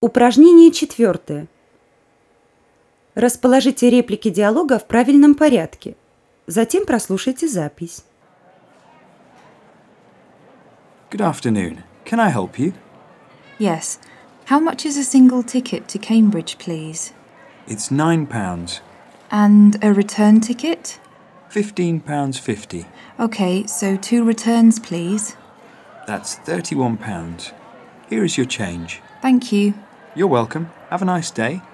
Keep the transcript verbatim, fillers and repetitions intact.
Упражнение четвертое. Расположите реплики диалога в правильном порядке. Затем прослушайте запись. Good afternoon. Can I help you? Yes. How much is a single ticket to Cambridge, please? It's nine pounds. And a return ticket? Fifteen pounds fifty. OK, so two returns, please. That's thirty-one pounds. Here is your change. Thank you. You're welcome. Have a nice day.